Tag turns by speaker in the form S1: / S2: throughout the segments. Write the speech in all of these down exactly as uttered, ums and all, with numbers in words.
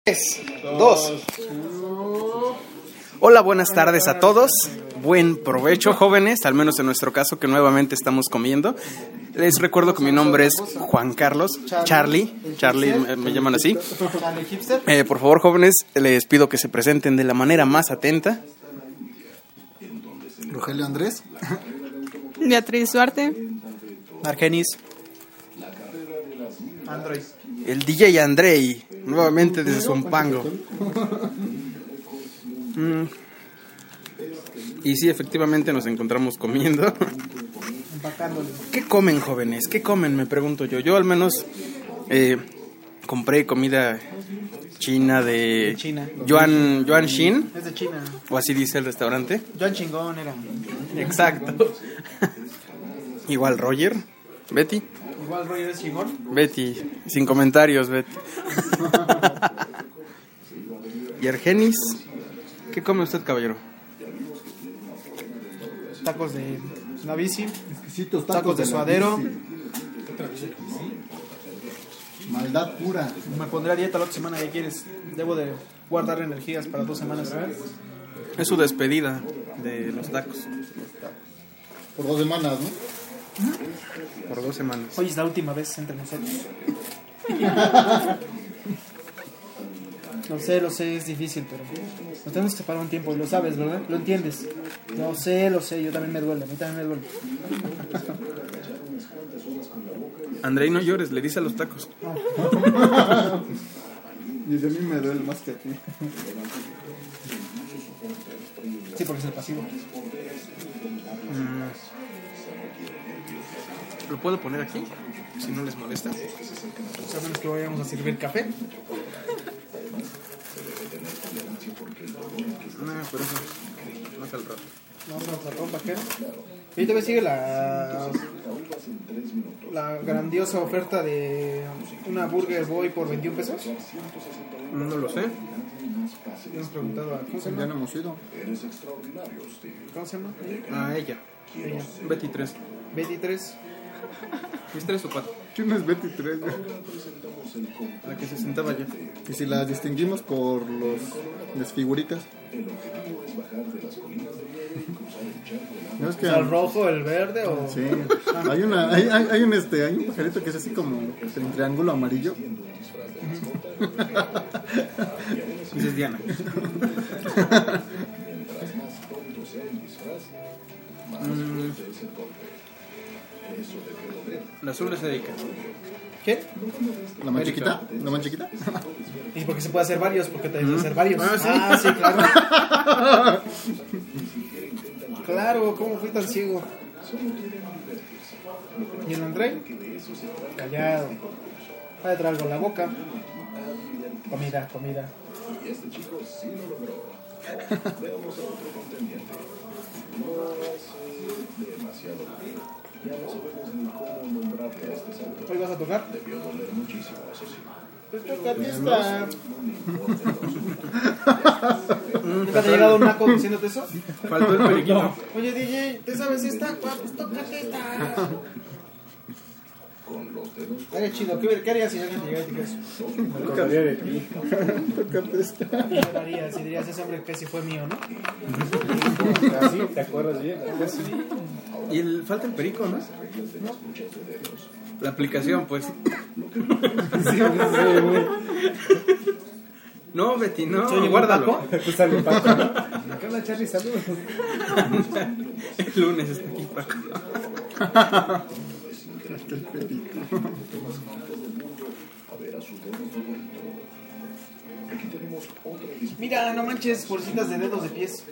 S1: tres, dos. Hola, buenas tardes a todos. Buen provecho, jóvenes, al menos en nuestro caso, que nuevamente estamos comiendo. Les recuerdo que mi nombre es Juan Carlos, Charlie, Charlie me, me llaman así. Eh, por favor, jóvenes, les pido que se presenten de la manera más atenta.
S2: Rogelio Andrés.
S3: Beatriz Duarte.
S1: Argenis.
S4: Android.
S1: El D J Andrei, nuevamente desde Zumpango. Mm. Y sí, efectivamente nos encontramos comiendo. ¿Qué comen, jóvenes? ¿Qué comen? Me pregunto yo. Yo al menos eh, compré comida china de,
S4: de China.
S1: Yuan, Yuan Xin.
S4: Es de China.
S1: O así dice el restaurante.
S4: Yuan Chingón era.
S1: Exacto. Igual Roger. Betty.
S4: Igual Roger es chingón.
S1: Betty. Sin comentarios, Betty. Y Argenis. ¿Qué come usted, caballero?
S4: Tacos de una bici.
S2: Exquisitos
S4: Tacos,
S2: tacos
S4: de,
S2: de
S4: suadero.
S2: Maldad pura.
S4: Me pondré a dieta la otra semana, ¿qué quieres? Debo de guardar energías para dos semanas.
S1: Es su despedida de los tacos.
S2: Por dos semanas, ¿no?
S1: Por dos semanas.
S4: Hoy es la última vez entre nosotros. Lo sé, lo sé, es difícil, pero nos tenemos que separar un tiempo, y lo sabes, ¿verdad? ¿Lo entiendes? Lo sé, lo sé, yo también me duele, a mí también me duele.
S1: Andrei, no llores, le dice a los tacos.
S2: Y a mí me duele más que a ti.
S4: Sí, porque es el pasivo.
S1: Mm. ¿Lo puedo poner aquí? Si no les molesta.
S4: A menos que vayamos a servir café.
S1: No, pero eso no es al rato.
S4: Vamos a sacar un vaquero. Y todavía sigue la la grandiosa oferta de una Burger Boy por veintiún pesos.
S1: No lo sé.
S4: Hemos preguntado a ¿cómo se
S2: Ya
S4: llama?
S2: no hemos ido.
S4: ¿Cómo se llama?
S1: A ella.
S4: Ella.
S1: Betty tres.
S4: Betty tres.
S1: ¿Es tres o cuatro?
S2: ¿Quién es Betty tres?
S1: La que se sentaba allá.
S2: Y si las distinguimos por los las figuritas. ¿No es que
S4: ¿El rojo, el verde o...?
S2: sí, hay una hay, hay, hay un este hay un pajarito que es así como en triángulo amarillo.
S1: Esa es Diana. mm. La azul es Erika.
S4: ¿Qué?
S2: ¿La más chiquita? ¿La más chiquita?
S4: Y porque se puede hacer varios, porque te deben hacer varios.
S1: Ah, ¿sí?
S4: Ah, sí, claro. Claro, ¿cómo fui tan ciego? ¿Y el André? Callado. Va a traer algo en la boca. Comida, comida. ¿Hoy vas a tocar? Pues tócate esta. ¿Nunca te ha llegado un naco diciéndote eso?
S1: Faltó el periquito.
S4: Oye, D J, ¿te sabes esta? Pues tócate esta. Estaría chido. ¿Qué, ¿Qué harías si alguien te llegara y te dijera eso?
S2: Me acordaría de ti. Tócate esta.
S4: ¿Qué harías? Si dirías, ese hombre que sí fue mío, ¿no?
S2: Así, ¿te acuerdas bien?
S1: Y el, falta el perico, ¿no? La aplicación, pues.
S2: Sí, sí, güey.
S1: No, Betty, no.
S4: Soy
S1: Guárdalo.
S2: Pues sale Paco, ¿no? Acá la Charlie, saludos.
S1: El lunes está aquí, Paco.
S2: El perico.
S4: Mira, no manches, bolsitas de dedos de pies.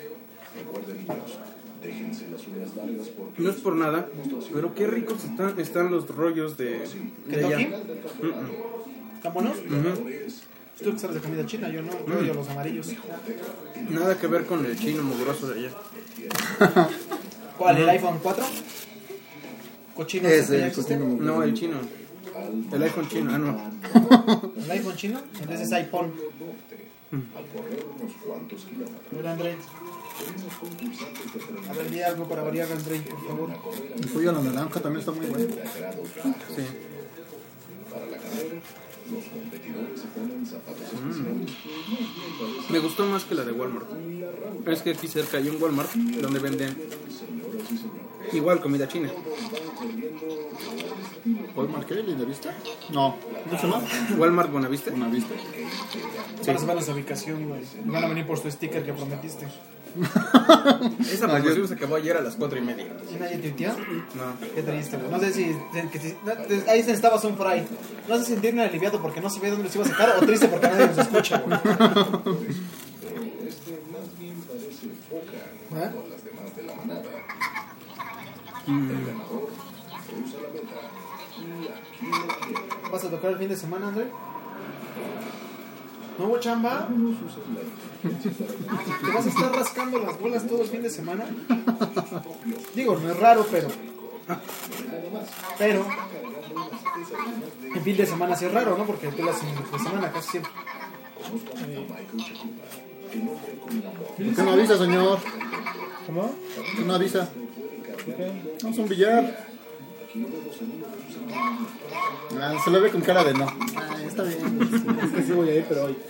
S1: No es por nada, pero qué ricos están, están los rollos de, de allá.
S4: ¿Kentucky? ¿Están buenos?
S1: Uh-huh.
S4: Tú que sabes de comida china, yo no, yo odio los amarillos.
S1: Nada que ver con el chino mugroso de allá.
S4: ¿Cuál? ¿El iPhone cuatro? ¿Cochino
S2: Ese,
S4: ese que ya
S2: el
S4: existe?
S2: cochino.
S1: No, el chino. El iPhone chino, ah, no.
S4: ¿El iPhone chino? Entonces es iPhone. Mira, André. A ver, di algo para variar, André, por favor.
S2: El pollo a la naranja también está muy bueno.
S1: Sí. Mm. Me gustó más que la de Walmart. Es que aquí cerca hay un Walmart donde venden igual comida china.
S2: ¿Walmart qué? ¿Lindavista? No. ¿No se llama?
S1: Walmart Buenavista.
S2: Buenavista.
S4: Sí. Ahora se van a su ubicación, güey. Van a venir por tu sticker que prometiste.
S1: Esa promoción se acabó ayer a las cuatro y media.
S4: ¿Y nadie te tío?
S1: No.
S4: Qué triste, güey. No sé si... que si- no, te- ahí estabas un fry. No sé si sentirme aliviado porque no sabía dónde los iba a sacar o triste porque nadie los escucha, güey. ¿Eh? ¿Vas a tocar el fin de semana, André? ¿No hubo chamba? ¿Te vas a estar rascando las bolas todo el fin de semana? Digo, no es raro, pero... Pero... El fin de semana sí es raro, ¿no? Porque tú las de semana casi siempre...
S2: ¿Por qué no avisa, señor?
S4: ¿Cómo?
S2: ¿Por qué no avisa? Vamos a un billar. Ah, se lo ve con cara de no. Ah, está bien. Es que sí voy a ir, pero hoy.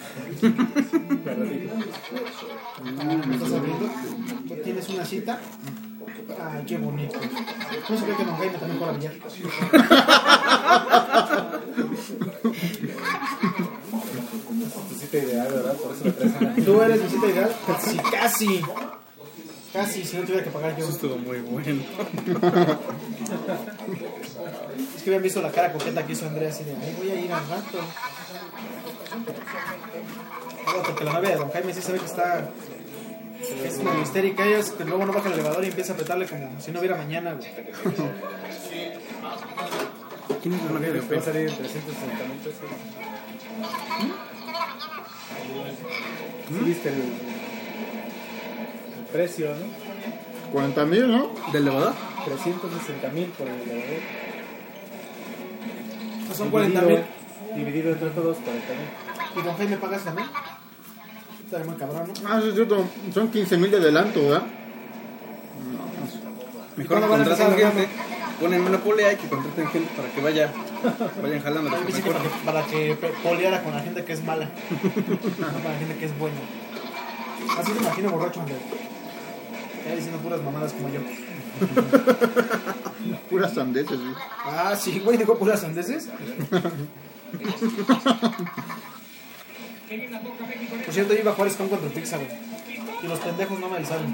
S4: ¿Me estás abriendo? ¿Tienes una cita? Ay, qué bonito. No sabía que Don Jaime también juega billar.
S5: Tu cita ideal, ¿verdad? Por eso lo traes a la...
S4: ¿Tú eres mi cita ideal? Sí, casi. Casi, si no tuviera que pagar yo.
S1: Eso estuvo muy bueno.
S4: Es que habían visto la cara coqueta que hizo Andrea así de, ay, voy a ir al rato. Claro, porque la novia de Don Jaime sí sabe que está... que es medio histérica. Ella es que luego no baja el elevador y empieza a apretarle como si no hubiera mañana, güey.
S1: ¿Quién es la novia de
S5: Va a
S1: Pepe?
S5: salir en trescientos sesenta mil pesos. ¿Sí viste el, el precio, no?
S2: cuarenta mil, ¿no?
S1: ¿Del elevador?
S5: trescientos sesenta mil por el elevador.
S4: Pues son cuarenta mil.
S5: Dividido entre todos, cuarenta mil.
S4: ¿Y Don Jaime pagas también? Está muy cabrón, ¿no?
S2: Ah, sí, es cierto. Son quince mil de adelanto, ¿verdad?
S1: Mejor
S4: ¿Cuándo van a
S1: contraten
S4: empezar,
S1: gente. Ponen Monopoly y que contraten gente para que vaya, vayan jalando
S4: Yo
S1: lo que
S4: pensé que
S1: mejor.
S4: para que, para que pe- poleara con la gente que es mala. No para la gente que es buena. Así me imagino borracho, André. Ya diciendo puras mamadas como yo.
S2: Puras sandeces, sí.
S4: Ah, sí, güey, dijo puras sandeces. Por cierto, yo iba a jugar Scum contra Pizza, güey. Y los pendejos no me avisaron.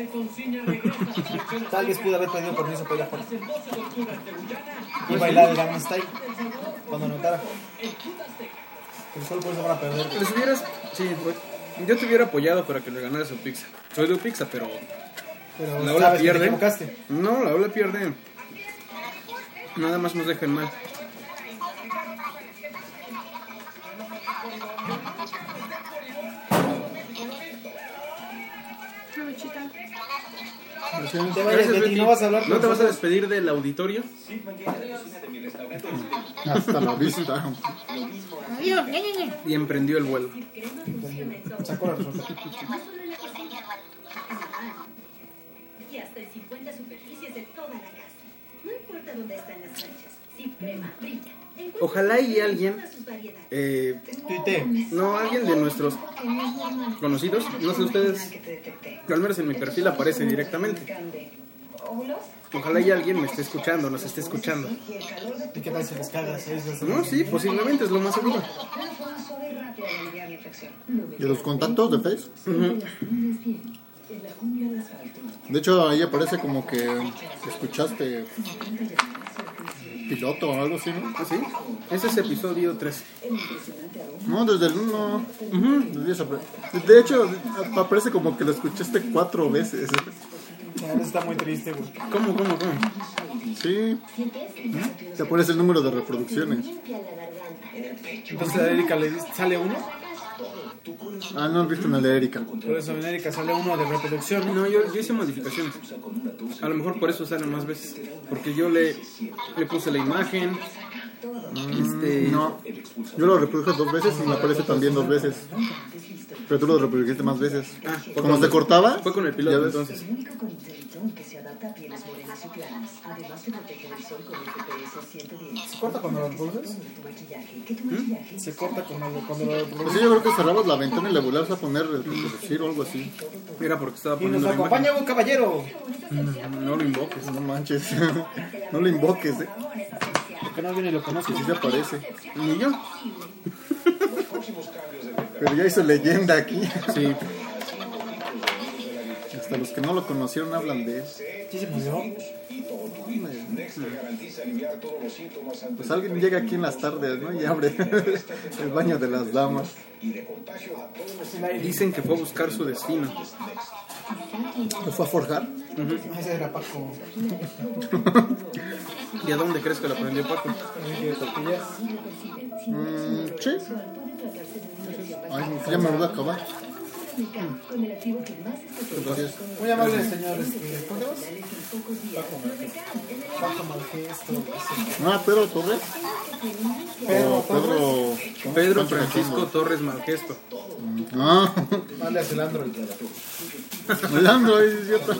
S4: Tal vez pude haber pedido permiso para ir a jugar. Y bailar el Gangnam Style cuando anotara. Pero solo por eso van a perder.
S1: Les hubieras, sí, pues, yo te hubiera apoyado para que le ganara su pizza. Soy de pizza, pero
S4: Pero
S1: la ola
S4: sabes que te
S1: pierde.
S4: equivocaste.
S1: No, la ola pierde. Nada más nos dejan mal.
S3: Provechita.
S4: Te vayas, Betty, no vas a hablar con
S1: ¿No te vas a
S4: nosotros.
S1: despedir del auditorio?
S2: Hasta la vista.
S3: Adiós, ñe, ñe, ñe.
S1: Y emprendió el vuelo.
S4: Sacó la razón.
S6: Y hasta en cincuenta superficies de toda la casa. No importa dónde están las manchas. Si crema brilla. Encuentra
S1: Ojalá y alguien,
S6: todas sus variedades.
S1: eh,
S4: Tuite.
S1: no, alguien de nuestros conocidos, no sé ustedes, pero al menos en mi perfil aparece directamente. Ojalá y alguien me esté escuchando, nos esté escuchando.
S4: ¿Y qué tal si descargas? ¿Eh?
S1: No, sí, posiblemente es lo más seguro.
S2: ¿Y los contactos de Face? De hecho, ahí aparece como que escuchaste piloto o algo así, ¿no?
S1: ¿Ah, sí? Ese es episodio tres.
S2: No, desde el uno. De hecho, aparece como que lo escuchaste cuatro veces.
S4: Ya, eso está muy triste, güey.
S1: ¿Cómo, cómo, cómo?
S2: Sí. Te aparece el número de reproducciones.
S4: Entonces a Erika le dice- sale uno.
S2: Ah, no has visto en el de Erika.
S4: Por eso en Erika sale uno de reproducción, ¿no?
S1: No, yo, yo hice modificaciones. A lo mejor por eso sale más veces. Porque yo le, le puse la imagen. Este,
S2: No, yo lo reproduje dos veces y me aparece también dos veces. Pero tú lo reprodujiste más veces.
S1: Ah, fue
S2: Como
S1: con-
S2: se cortaba,
S1: Fue con el
S2: ya
S1: piloto
S2: ves.
S1: entonces.
S6: El único con Inteliton que se adapta a pieles morenas y claras. Además te protege del sol con F P S ciento diez.
S4: ¿Se corta cuando lo reproduces? ¿Mm? Se corta cuando lo, cuando lo
S2: Pues
S4: reproduces.
S2: sí, yo creo que cerrabas la ventana y le volvías a poner reproducir o algo así.
S1: Mira, porque estaba
S4: Y nos
S1: poniendo la
S4: acompaña un caballero.
S1: imagen. No lo invoques.
S2: No manches. No lo invoques, eh.
S4: Porque no viene y lo conozco.
S2: Que sí se aparece.
S1: Ni yo.
S2: Pero ya hizo leyenda aquí.
S1: Sí.
S2: Hasta los que no lo conocieron hablan de él.
S4: Sí se murió.
S2: Pues alguien llega aquí en las tardes, ¿no? Y abre el baño de las damas.
S1: Dicen que fue a buscar su destino.
S2: ¿Lo fue a forjar?
S4: Ese era Paco.
S1: ¿Y a dónde crees que lo aprendió Paco?
S2: Mm, sí. Ay, ya me voy a acabar. Gracias.
S4: Muy amable, señor. Este, ¿cómo te llamas? Paco Malgesto.
S2: Ah, Pedro Torres.
S4: Pedro
S2: O Pedro. ¿cómo?
S1: Pedro
S2: Pancho
S1: Francisco
S2: Cachondo.
S1: Torres Malgesto.
S2: Ah,
S4: Vale, hacia el Android.
S2: el Android, es cierto.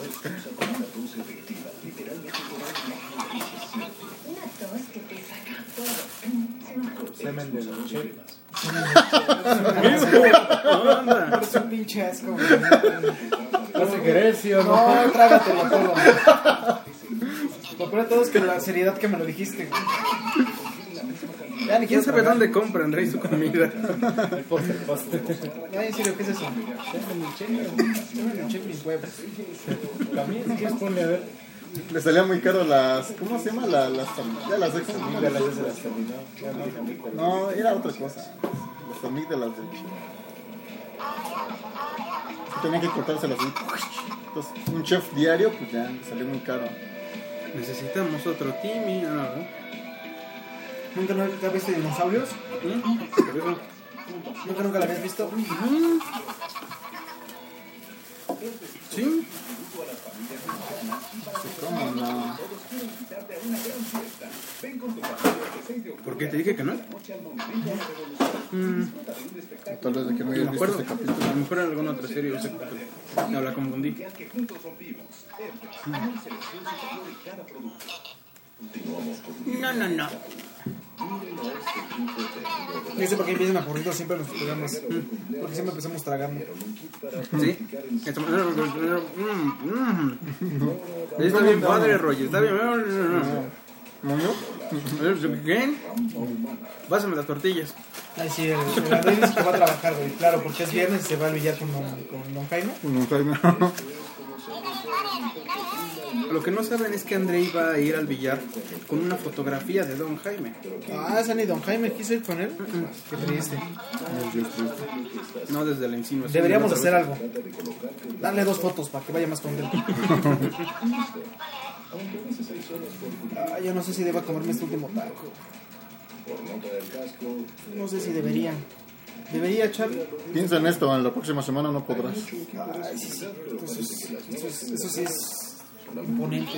S5: Semen de los chelas.
S1: Anda.
S4: Es un pinche asco.
S5: No sé querer, sí o no.
S4: No, trágatelo todo. Lo peor de todo es que la seriedad que me lo dijiste. güey. Ya ni
S1: ¿Quién
S4: quiero
S1: sabe
S4: tragar.
S1: dónde compran, Rey, su comida?
S5: El póster, póster.
S4: Ay, en serio, ¿qué es eso? Semen de mis huevos.
S5: También, si quieres, ponle a ver.
S2: Le salía muy caro las. ¿Cómo se llama? La, las. Ya las sé cómo se llama.
S5: Ya las veces las terminó. Ya no, amígdalas.
S2: No, era otra cosa. Las amígdalas del chile. Tenía que cortárselas así. Entonces, un chef diario, pues ya le salió muy caro.
S1: Necesitamos otro Timmy. Ah, no.
S4: ¿Nunca no te has visto dinosaurios?
S1: ¿Mm? Por eso.
S4: ¿Nunca nunca la habías visto?
S1: Sí.
S2: ¿Cómo no?
S1: ¿Por qué te dije que no? Mm,
S2: O tal vez de que no
S1: no
S2: hayas
S1: me
S2: visto
S1: acuerdo.
S2: ese capítulo.
S1: A lo mejor en alguna otra serie. Ese capítulo. No, la confundí. No, no, no.
S4: No sé por qué empiezan a porritos siempre en los programas. Porque siempre empezamos tragando.
S1: ¿Sí? Esto- Mm, mm. Está bien padre, Roger. Está bien.
S2: ¿No, no?
S1: ¿Qué? Pásame las tortillas.
S4: Ay, sí, el, el Andrés dice que va a trabajar, güey. Claro, porque es viernes y se va al billar con don, con don Jaime.
S2: No, Jaime.
S1: Lo que no saben es que André iba a ir al billar con una fotografía de Don Jaime.
S4: Ah, esa ni don Jaime quiso ir con él. Qué triste.
S1: No desde la insinuación.
S4: Deberíamos hacer algo. Darle dos fotos para que vaya más contento. Ah, yo no sé si deba comerme este último taco. No sé si debería. ¿Debería, Charlie?
S2: Piensa en esto, en la próxima semana no podrás.
S4: Ay, sí, sí. Entonces, eso, es, eso sí es imponente.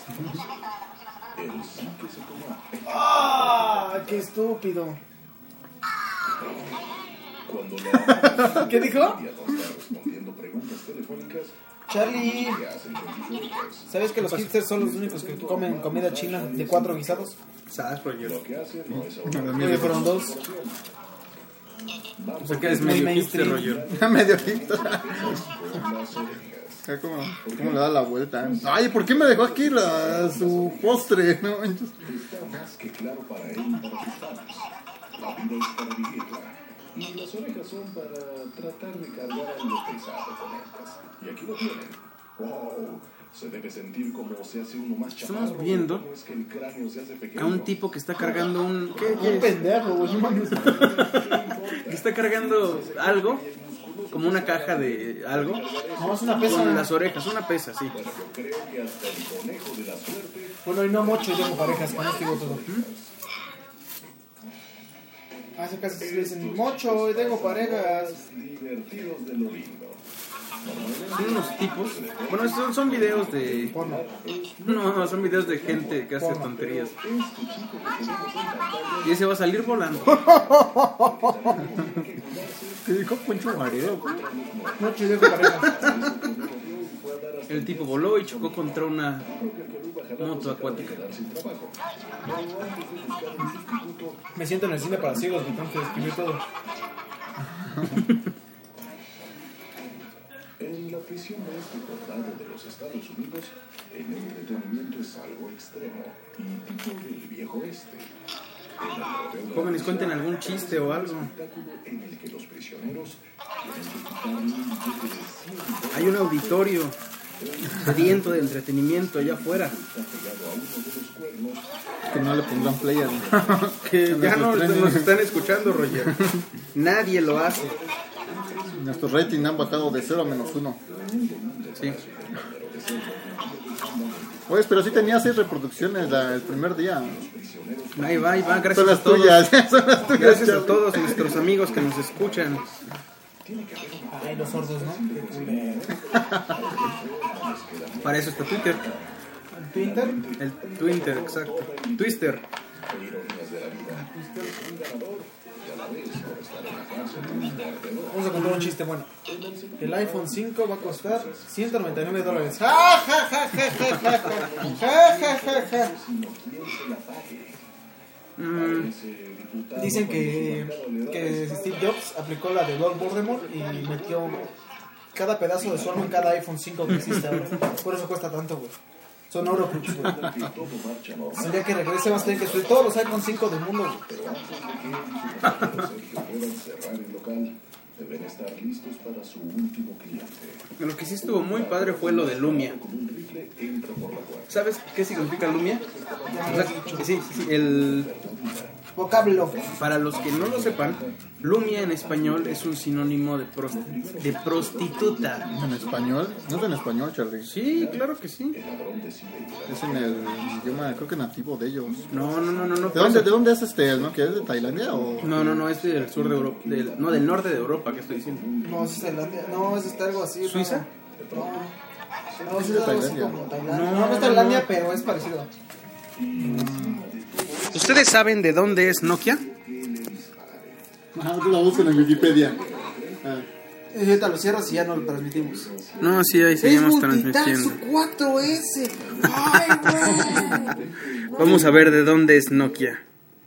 S4: ¡Ah! ¡Qué estúpido! ¿Qué dijo? Charlie, ¿sabes que los hipsters son los únicos que comen comida china de cuatro guisados?
S1: ¿Sabes, Roger?
S4: Oye, fueron dos.
S1: O sea que eres
S4: Muy
S1: medio
S4: mainstream.
S1: hipster, Roger.
S2: Medio hipster. ¿Cómo, ¿Cómo le da la vuelta? Ay, ¿por qué me dejó aquí la, su postre? No manches.
S7: La vida es para vivirla. Y las orejas son para tratar de cargar a lo pesado con ellas. Y aquí lo tienen. ¡Wow! Se debe sentir como se hace uno más chaparro.
S1: Estamos viendo
S7: como es que el cráneo se hace pequeño.
S1: a un tipo que está cargando un... ¿Qué, qué
S4: Un
S1: es?
S4: pendejo, güey.
S1: Que está cargando algo, como una caja de algo,
S4: No, es una pesa.
S1: con las orejas, una pesa, sí.
S7: Yo creo que hasta el conejo de la suerte.
S4: Bueno, y no mucho, y tengo parejas, con esto digo todo. Hace casi se dicen, mocho, y tengo parejas.
S7: Divertidos de lo lindo.
S1: Son unos tipos. Bueno, son, son videos de.
S4: Porno.
S1: No, no, son videos de gente que hace tonterías. Y ese va a salir volando.
S2: ¿Qué dijo Poncho Mareo?
S4: Noche de pareja.
S1: El tipo voló y chocó contra una moto acuática.
S4: Me siento en el cine para ciegos, me tengo que describir todo.
S7: En la prisión de este condado de los Estados Unidos, el entretenimiento es algo extremo y tipo del viejo oeste. En el hotel
S1: Jóvenes, cuenten algún chiste o algo.
S7: espectáculo en el que los prisioneros tienen que quitar un billete de cien
S1: Hay un auditorio sediento de entretenimiento allá afuera.
S2: Que no le pondrán play al...
S1: Que ya no nos están escuchando, Roger. Nadie lo hace.
S2: Nuestros ratings han bajado de cero a menos uno.
S1: Sí.
S2: Oye, pero sí tenía seis reproducciones la- el primer día.
S1: Ahí va, ahí va.
S2: Son
S1: Gracias a
S2: las
S1: todos.
S2: tuyas, son las tuyas.
S1: Gracias a
S2: Charlie.
S1: todos nuestros amigos que nos escuchan.
S4: Ay, los sordos, ¿no? Qué culero.
S1: Para eso está Twitter.
S4: ¿El Twitter?
S1: El Twitter, exacto. Twister.
S4: Vamos a contar un chiste bueno. El iPhone cinco va a costar ciento noventa y nueve dólares. ¡Ja, ja, ja, ja, ja, ja, ja, ja, ja, ja!
S1: Mm,
S4: Dicen que, que Steve Jobs aplicó la de Lord Voldemort y metió cada pedazo de su alma en cada iPhone cinco que existe ahora. Por eso cuesta tanto, güey. Son Euroclubs, güey. El día que regrese vas a tener que subir todos los iPhone cinco del mundo, güey.
S7: puedan cerrar el local, deben estar listos para su último cliente.
S1: lo que sí estuvo muy padre fue lo de Lumia.
S7: Con un rifle entra por la puerta.
S1: ¿Sabes qué significa Lumia? O sea, sí, sí, el...
S4: Vocablo.
S1: Para los que no lo sepan, Lumia en español es un sinónimo de, pros- de prostituta.
S2: ¿En español? No es en español, Charlie.
S1: Sí, claro que sí.
S2: Es en el idioma, creo que nativo de ellos.
S1: No, no, no, no. no
S2: ¿De dónde, de dónde es este? ¿No? ¿Que es de Tailandia o...?
S1: No, no, no, es del sur de Europa. Del, no, del norte de Europa, que estoy diciendo.
S4: No, es Tailandia. No, es este algo así.
S1: ¿Suiza?
S4: No, no es
S2: de
S4: algo así
S2: Tailandia.
S4: como Tailandia.
S1: No,
S4: No, no es Tailandia, pero es parecido.
S1: ¿Ustedes saben de dónde es Nokia?
S2: Ajá, tú la buscan en Wikipedia. Ah.
S4: Y ahorita lo cierras y ya no lo transmitimos.
S1: No, sí, ahí
S4: Es
S1: seguimos
S4: Multitask
S1: transmitiendo.
S4: cuatro ese. Ay, güey.
S1: Vamos a ver de dónde es Nokia.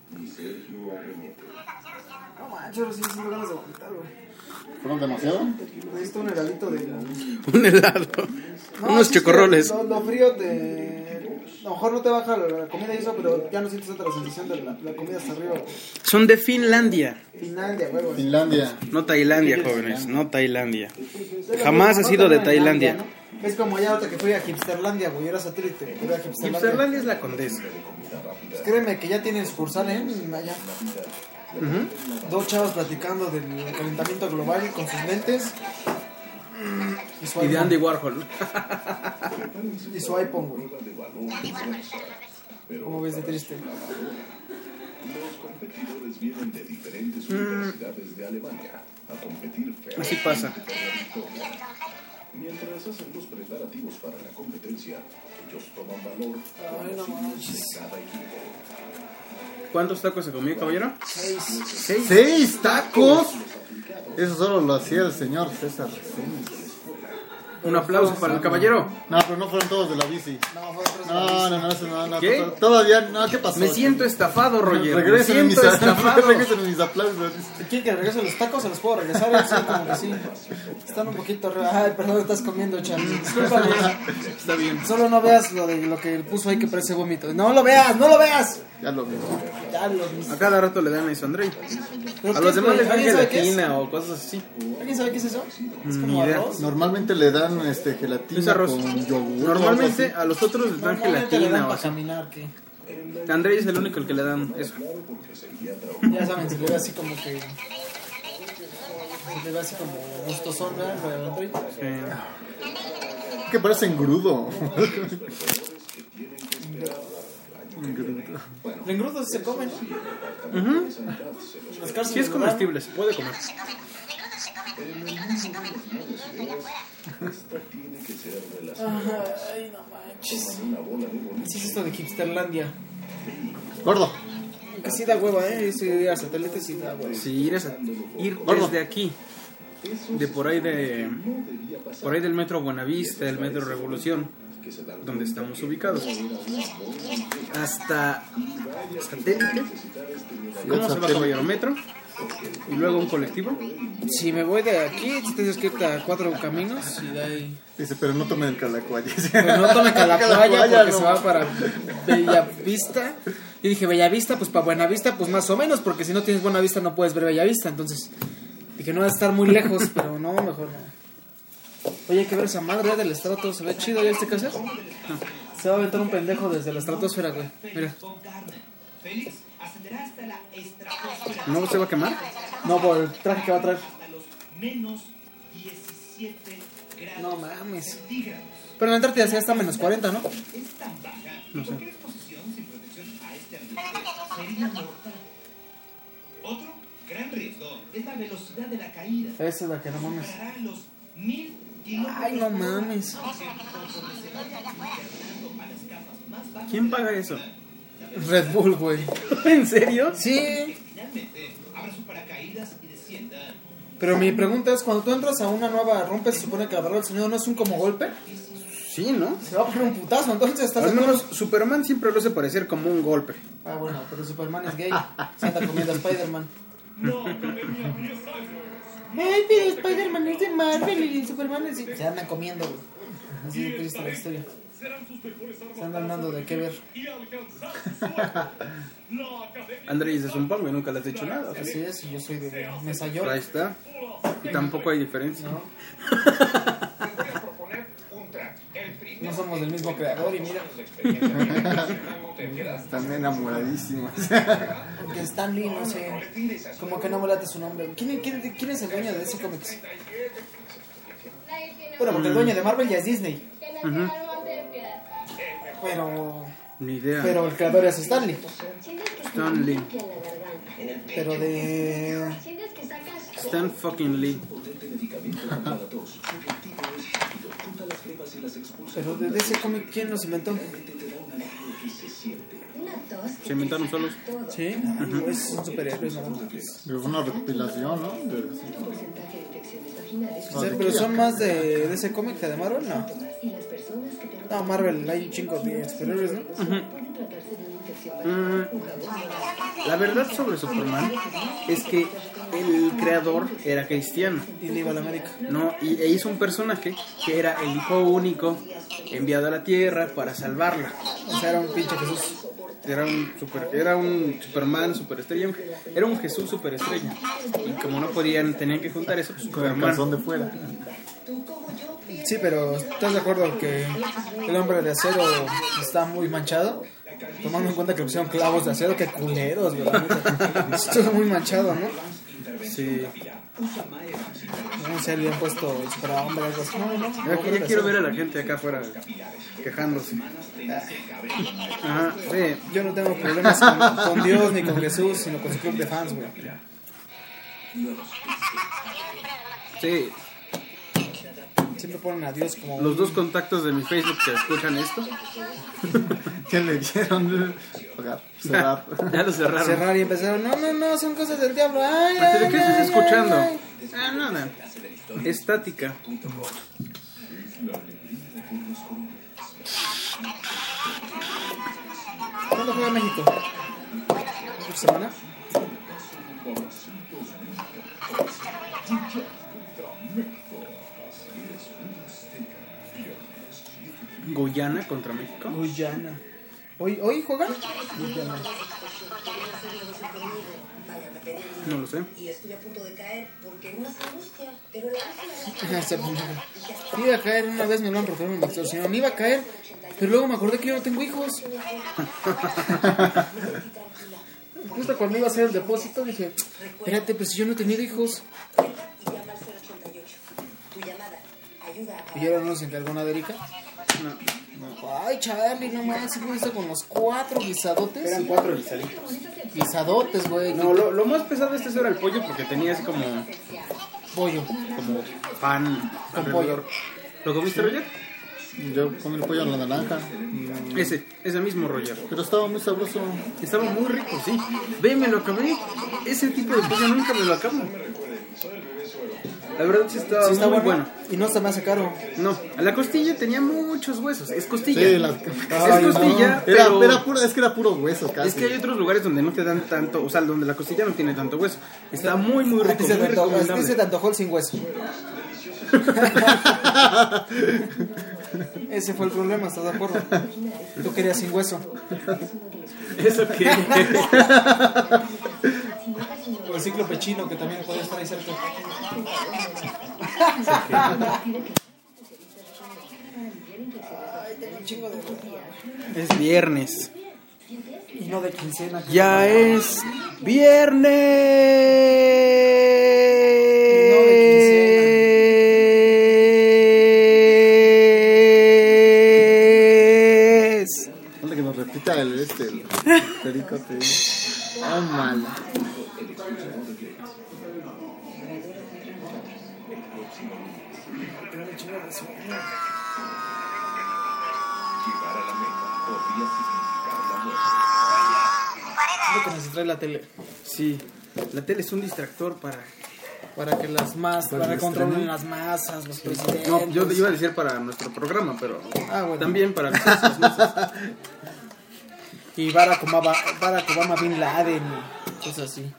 S4: No manches, ahora sí me siento ganas de vomitar, güey.
S2: ¿Fueron demasiado?
S4: Necesito un heladito de...
S1: Un helado.
S4: No,
S1: Unos
S4: sí, es que
S1: chocorroles.
S4: Lo, lo frío de... A lo mejor no te baja la, la comida y eso, pero ya no sientes otra sensación de la, la comida hasta arriba.
S1: Son de Finlandia.
S4: Finlandia, güey, güey.
S2: Finlandia.
S1: No Tailandia, jóvenes. No Tailandia. Jamás ha sido de Tailandia.
S4: ¿No? Es como allá otra que fui a Hipsterlandia, güey. Era satélite. Era Hipsterlandia.
S1: Hipsterlandia es la condesa.
S4: Pues créeme que ya tienen sucursal, ¿eh? Allá. Dos chavos platicando del calentamiento global con sus lentes. Y su
S1: Y de
S4: iPhone.
S1: Andy Warhol.
S4: Y su iPhone, güey. ¿Cómo ves de triste?
S7: Los competidores vienen de diferentes universidades de Alemania a competir ferozmente
S1: Así pasa.
S7: por la victoria. Mientras hacen los preparativos para la competencia, ellos toman valor
S4: Ay, no
S7: con los
S4: manches.
S7: himnos de cada equipo.
S1: ¿Cuántos tacos se comió, caballero?
S4: Seis.
S1: Seis.
S2: ¡Seis tacos! Eso solo lo hacía el señor César Reséndiz.
S1: Un aplauso para el caballero.
S2: No, pero no fueron todos de la bici.
S4: No, fue tres
S2: No, no, no, eso no, no.
S1: ¿Qué?
S2: to- Todavía no, ¿qué pasó?
S1: Me siento estafado, Roger. Me
S2: Regresen mis,
S1: siento estafado.
S2: regresen mis aplausos.
S4: ¿Quieren que regrese los tacos? Se los puedo regresar. Sí, como que sí. Están un poquito arriba. Ay, perdón, estás comiendo, Charlie. Discúlpame.
S1: Está bien.
S4: Solo no veas lo de lo que puso ahí que parece vómito. No lo veas, no lo veas.
S2: Ya lo vi.
S4: Ya lo vi.
S1: A cada rato le dan eso a Andrei.
S4: ¿Pero
S1: A
S4: qué
S1: los
S4: es,
S1: demás
S4: güey?
S1: les dan
S4: ¿Alguien sabe qué es?
S1: gelatina o cosas así.
S4: ¿Alguien sabe qué es eso? Es
S1: Ni
S4: como
S1: idea.
S4: arroz.
S2: Normalmente le dan este gelatina
S1: Es arroz.
S2: con yogur.
S1: Normalmente a los otros les dan
S4: Normalmente le dan
S1: gelatina o
S4: para
S1: así.
S4: caminar, ¿qué?
S1: A Andrei es el único al que le dan eso.
S4: Ya saben, se le ve así como que... Se le ve así como gustosón, ¿verdad? Lo de Andrei.
S1: Eh,
S2: Que parece engrudo.
S4: El engrudo se come, ¿no? Las cárceles
S1: sí es
S4: lo dan.
S1: comestible, se puede comer.
S7: Esta tiene que ser de las mejores.
S4: Ay, no manches.
S7: Toman una bola de boliche.
S4: ¿Qué es esto de Hipsterlandia?
S2: Gordo.
S4: Que sí da hueva, ¿eh? Ese ir a satélite sí da hueva.
S1: Sí, ir, a- ir
S2: Gordo.
S1: desde aquí, de por ahí de por ahí del metro Buenavista, del metro Revolución, donde estamos ubicados, hasta satélite. ¿Cómo se va, caballero? Metro y luego un colectivo.
S4: Si me voy de aquí, tienes que ir a cuatro caminos y de ahí.
S2: Dice, pero no tomen el calacuaya.
S4: Pero no tome Calacuaya
S2: Calacuaya,
S4: porque
S2: no.
S4: se va para Bellavista. Y dije, Bellavista, pues para Buenavista, pues más o menos, porque si no tienes Buenavista no puedes ver Bellavista. Entonces dije, no va a estar muy lejos, pero no, mejor no. Oye, hay que ver esa madre del estrato, se ve chido, ¿ya este caso? Se va a aventar un pendejo desde la estratosfera, güey. Mira.
S8: Félix ascenderá hasta la estratosfera
S1: ¿No se va a quemar?
S4: No, por el traje que va a traer.
S8: hasta los menos diecisiete grados
S4: No mames.
S8: centígrados.
S4: Pero en la Antártida ya está a menos cuarenta, ¿no?
S8: Es tan baja que cualquier exposición sin protección a este ambiente sería mortal. Otro gran riesgo es la velocidad de la caída.
S4: Esa es la que no mames.
S8: Superará los mil kilómetros
S4: Ay, no
S8: por hora.
S4: mames.
S8: Conforme se vaya internando a las capas más bajas
S1: ¿Quién
S8: de la
S1: paga
S8: Tierra,
S1: eso?
S4: Red Bull, güey.
S1: ¿En serio?
S4: Sí.
S8: finalmente abra su paracaídas y descienda.
S4: Pero mi pregunta es, cuando tú entras a una nueva rompe, se supone que la barrera del sonido no es un como golpe.
S1: Sí, ¿no?
S4: Se va a poner un putazo, entonces estás
S1: Al
S4: haciendo-
S1: menos Superman siempre lo hace parecer como un golpe.
S4: Ah, bueno, pero Superman es gay. Se anda comiendo a Spider-Man. Ay, pero Spider-Man es de Marvel y Superman es de... Se andan comiendo, güey. Así de triste la historia. Se andan dando de qué ver.
S1: Andrés es un pongo y nunca le has dicho nada.
S4: Así es, y yo soy de Mesa York.
S1: Ahí está. Y tampoco hay diferencia.
S4: ¿No? No somos del mismo creador y mira.
S2: Están enamoradísimos.
S4: Porque Stan Lee, no sé. Como que no me late su nombre. ¿Quién, quién, quién es el dueño de ese cómics? Bueno, porque el dueño de Marvel ya es Disney.
S1: Ujú.
S4: Pero.
S1: Ni idea.
S4: Pero el creador es Stan Lee.
S1: Stan Lee.
S4: Pero de.
S1: Stan fucking Lee.
S4: Pero de, de ese cómic, ¿quién los inventó?
S1: Se inventaron solos.
S4: Sí, es un superhéroe, ¿no?
S2: Pero fue una recopilación, ¿no? De-
S4: O sea, pero son más de, de ese cómic que de Marvel, no. No, Marvel, hay un chingo de superhéroes, ¿no?
S1: Mm, la verdad sobre Superman es que el creador era cristiano,
S4: Y le iba a la América.
S1: ¿no? Y e hizo un personaje que era el hijo único enviado a la tierra para salvarla.
S4: O sea, era un pinche Jesús.
S1: Era un super, era un Superman superestrella, era un Jesús superestrella. Y como no podían, tenían que juntar eso, pues
S2: Con el
S1: Superman.
S2: calzón de fuera.
S4: Sí, pero ¿estás de acuerdo que el hombre de acero está muy manchado? Tomando en cuenta que le pusieron clavos de acero, que culeros, güey. la neta. Estuvo muy manchado, ¿no?
S1: Sí.
S4: No sé, le han puesto superhombre o algo así. No, no,
S1: Ya, que- ya quiero ver a la gente acá afuera quejándose. Ajá, sí.
S4: Yo no tengo problemas con, con Dios ni con Jesús, sino con su club de fans, güey.
S1: Sí,
S4: Siempre ponen a Dios como...
S1: los dos contactos de mi Facebook que escuchan esto,
S2: ¿Qué le dieron? Pagar, cerrar.
S1: ya lo cerraron.
S4: cerrar y empezaron, no, no, no, son cosas del diablo. Ay,
S1: Así de,
S4: ay,
S1: ¿qué estás
S4: ay,
S1: escuchando?
S4: ay, ay.
S1: Ah, nada. Estática.
S4: ¿Cuándo juega México? ¿Esta semana?
S1: Guyana contra México.
S4: Guyana. ¿Hoy, hoy juegan? Guyana.
S1: No lo sé.
S6: Y estoy a punto de caer porque una angustia, pero la
S4: Ajá, se pone- Iba a caer una vez, me lo han roto, me extorsionaron. Iba a caer, pero luego me acordé que yo no tengo hijos. Justo cuando iba a hacer el depósito dije, espérate, pues si yo no he tenido hijos. Y ahora no nos encargó nada, Erika. Ay, Charlie, no más, ¿sí fuiste con los cuatro guisadotes?
S1: Eran cuatro guisaditos.
S4: Guisadotes, güey.
S1: No, lo, lo más pesado de este era el pollo porque tenía así como,
S4: Pollo.
S1: como pan
S4: Con
S1: alrededor. ¿Lo comiste, Roger?
S2: Yo comí el pollo en la naranja.
S1: Ese, ese mismo, Roger.
S2: Pero estaba muy sabroso.
S1: Estaba muy rico, sí. Ve, me lo acabé. Ese tipo de pollo nunca me lo acabo. La verdad sí estaba
S4: Sí, está
S1: muy
S4: bueno.
S1: bueno.
S4: Y no se me hace caro.
S1: No, la costilla tenía muchos huesos. Es costilla.
S2: Sí, las...
S1: Es costilla,
S2: Era,
S1: pero...
S2: era puro, es que era puro hueso casi.
S1: Es que hay otros lugares donde no te dan tanto, o sea, donde la costilla no tiene tanto hueso. Está muy, muy
S4: A
S1: rico,
S4: ti se te
S1: muy
S4: antojó- a ti se
S1: recomendable.
S4: te antojó el sin hueso. Ese fue el problema, ¿estás de acuerdo? Tú querías sin hueso.
S1: ¿Eso qué?
S4: O el ciclo pechino, que también puede estar ahí cerca. Ay, tengo un chingo de huevo.
S1: Es viernes.
S4: Y no de quincena.
S1: Ya es viernes.
S2: Ponle que nos repita el este, el pericote. Oh, mal.
S7: Llegar a la meta podría significar la muerte.
S4: Es lo que nos trae la tele.
S1: Sí, la tele es un distractor para...
S4: Para que las masas, para que controlen las masas, los presidentes.
S1: No, yo iba a decir para nuestro programa, pero
S4: Ah, bueno.
S1: también para las las masas.
S4: Y Barack Obama, Barack Obama Bin Laden y cosas así.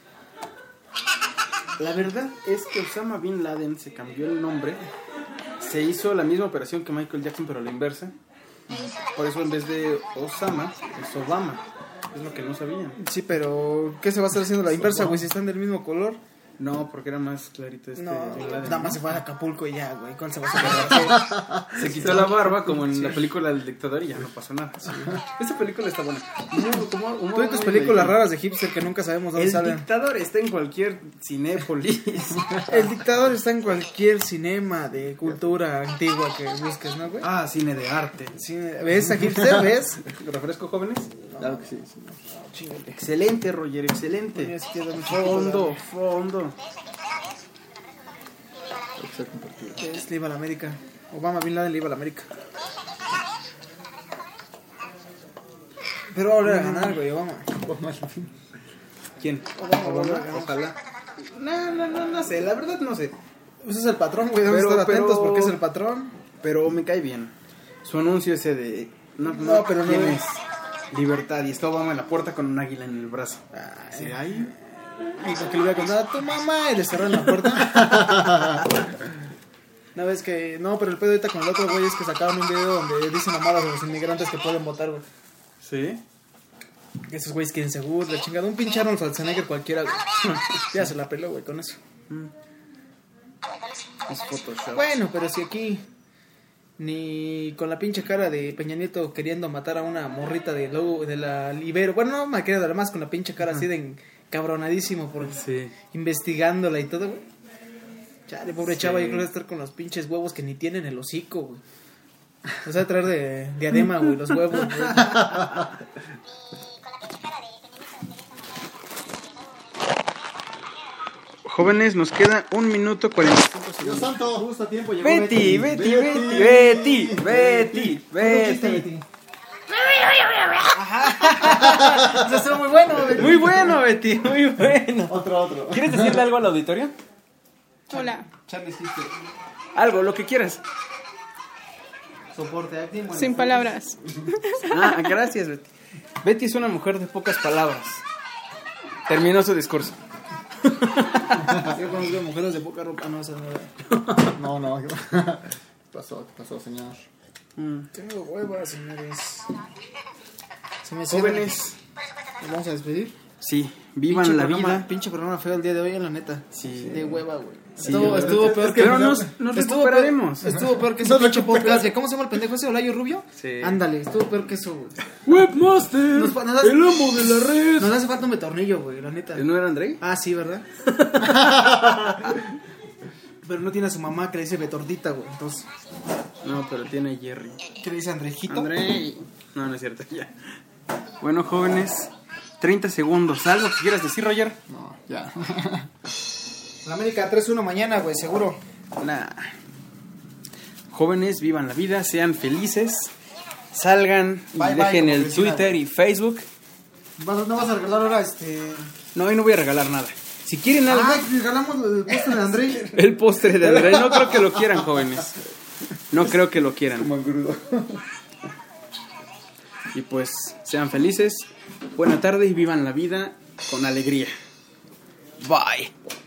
S1: La verdad es que Osama Bin Laden se cambió el nombre. Se hizo la misma operación que Michael Jackson, pero a la inversa. Por eso en vez de Osama, es Obama. Es lo que no sabían.
S4: Sí, pero ¿qué se va a estar haciendo la inversa, güey? Si están del mismo color.
S1: No, porque era más clarito este
S4: No,
S1: Bin Laden.
S4: nada más se fue a Acapulco y ya, güey. ¿Cuál se va a hacer?
S1: Se quitó la barba como en la película del dictador y ya no pasó nada. Esa película está buena. Humor- humor- humor
S4: Tú y tus
S1: muy
S4: películas
S1: americano.
S4: raras de hipster que nunca sabemos dónde
S1: El
S4: salen.
S1: dictador está en cualquier cinépolis.
S4: El dictador está en cualquier cinema de cultura antigua que busques, ¿no, güey?
S1: Ah, cine de arte.
S4: Sí, ¿ves a hipster? ¿Ves?
S1: ¿Refresco, jóvenes?
S2: Claro que sí. sí.
S1: Excelente, Roger, excelente.
S4: Mira, si queda un
S1: Fondo, fondo.
S2: Creo que se ha compartido.
S4: Es, le iba a la América. Obama Bin Laden le iba a la América. Pero va a volver a ganar, güey, Obama.
S1: ¿Quién?
S4: Obama, Obama.
S1: Ojalá. No, no, no, no sé, la verdad no sé.
S4: Pues es el patrón, güey, debemos
S1: Pero-
S4: estar atentos
S1: pero-
S4: porque es el patrón.
S1: Pero me cae bien. Su anuncio ese de... No, no,
S4: No, pero no
S1: tienes libertad. Y está Obama en la puerta con un águila en el brazo.
S4: Ay,
S1: Sí, ay.
S4: y porque le iba a contar a tu mamá y le cerraron la puerta. Una vez que... No, pero el pedo ahorita con el otro güey es que sacaron un video donde dicen mamadas a los inmigrantes que pueden votar, güey.
S1: ¿Sí?
S4: Que esos güeyes quieren seguro, la chingada. Un pinche Arnold Schwarzenegger cualquiera, güey. Ya se la peló, güey, con eso.
S1: Es Photoshop.
S4: Bueno, pero si aquí ni con la pinche cara de Peña Nieto queriendo matar a una morrita de, lo, de la Libero. Bueno, no me quedo además con la pinche cara así de encabronadísimo por
S1: Sí.
S4: investigándola y todo, güey. Chale, pobre
S1: Sí.
S4: chava, yo creo que va a estar con los pinches huevos que ni tienen el hocico, güey. O sea, traer de diadema, güey, los huevos, güey.
S1: Jóvenes, nos queda un minuto cuarenta y cinco
S2: Dios
S1: segundos.
S2: santo. Justo a tiempo llegó
S1: Betty, Betty, Betty, Betty, Betty, Betty.
S4: Eso estuvo muy bueno, güey.
S1: Muy bueno, Betty, muy bueno.
S2: Otro, otro.
S1: ¿Quieres decirle algo al auditorio?
S3: Hola.
S4: Charlie, hiciste
S1: Algo, lo que quieras.
S4: soporte acting. Bueno,
S3: Sin palabras.
S1: Ah, gracias, Betty. Betty es una mujer de pocas palabras. Terminó su discurso.
S4: Yo conozco mujeres de poca ropa, no, esa no.
S2: No, no. ¿Qué pasó? ¿Qué pasó, señor?
S1: Mm.
S4: Tengo huevas, señores. Se me cierra.
S1: Jóvenes,
S4: ¿Nos vamos a despedir?
S1: sí, vivan
S4: Pinche
S1: la
S4: programa-
S1: vida.
S4: Pinche programa feo el día de hoy, la neta.
S1: Sí.
S4: De hueva, güey.
S1: Sí,
S4: estuvo,
S1: la
S4: estuvo
S1: verdad.
S4: peor que...
S1: Pero nos- nos
S4: estuvo
S1: recuperaremos.
S4: peor, estuvo peor que ese pinche podcast. de- ¿Cómo se llama el pendejo ese, Olayo Rubio?
S1: Sí.
S4: Ándale, estuvo peor que eso, güey.
S1: Webmaster,
S4: Nos pa- nos das-
S1: el amo de la red.
S4: Nos hace falta un tornillo, güey, la neta.
S1: ¿No era André?
S4: Ah, sí, ¿verdad? Pero no tiene a su mamá que le dice Betordita, güey. Entonces,
S1: No, pero tiene Jerry.
S4: ¿qué le dice Andrejito?
S1: André. No, no es cierto, ya. Bueno, jóvenes, treinta segundos. ¿Algo que quieras decir, Roger?
S2: No, ya.
S4: La América tres uno mañana, güey, seguro.
S1: Nah. Jóvenes, vivan la vida, sean felices, salgan y
S4: Bye, bye,
S1: dejen
S4: como
S1: el
S4: vecina,
S1: Twitter y Facebook.
S4: Vas- No vas a regalar ahora este.
S1: No, hoy no voy a regalar nada. Si quieren algo,
S4: Ah, regalamos el postre de André.
S1: el postre de André, no creo que lo quieran, jóvenes. No creo que lo quieran.
S2: Como engrudo.
S1: Y pues, sean felices, buena tarde y vivan la vida con alegría. Bye.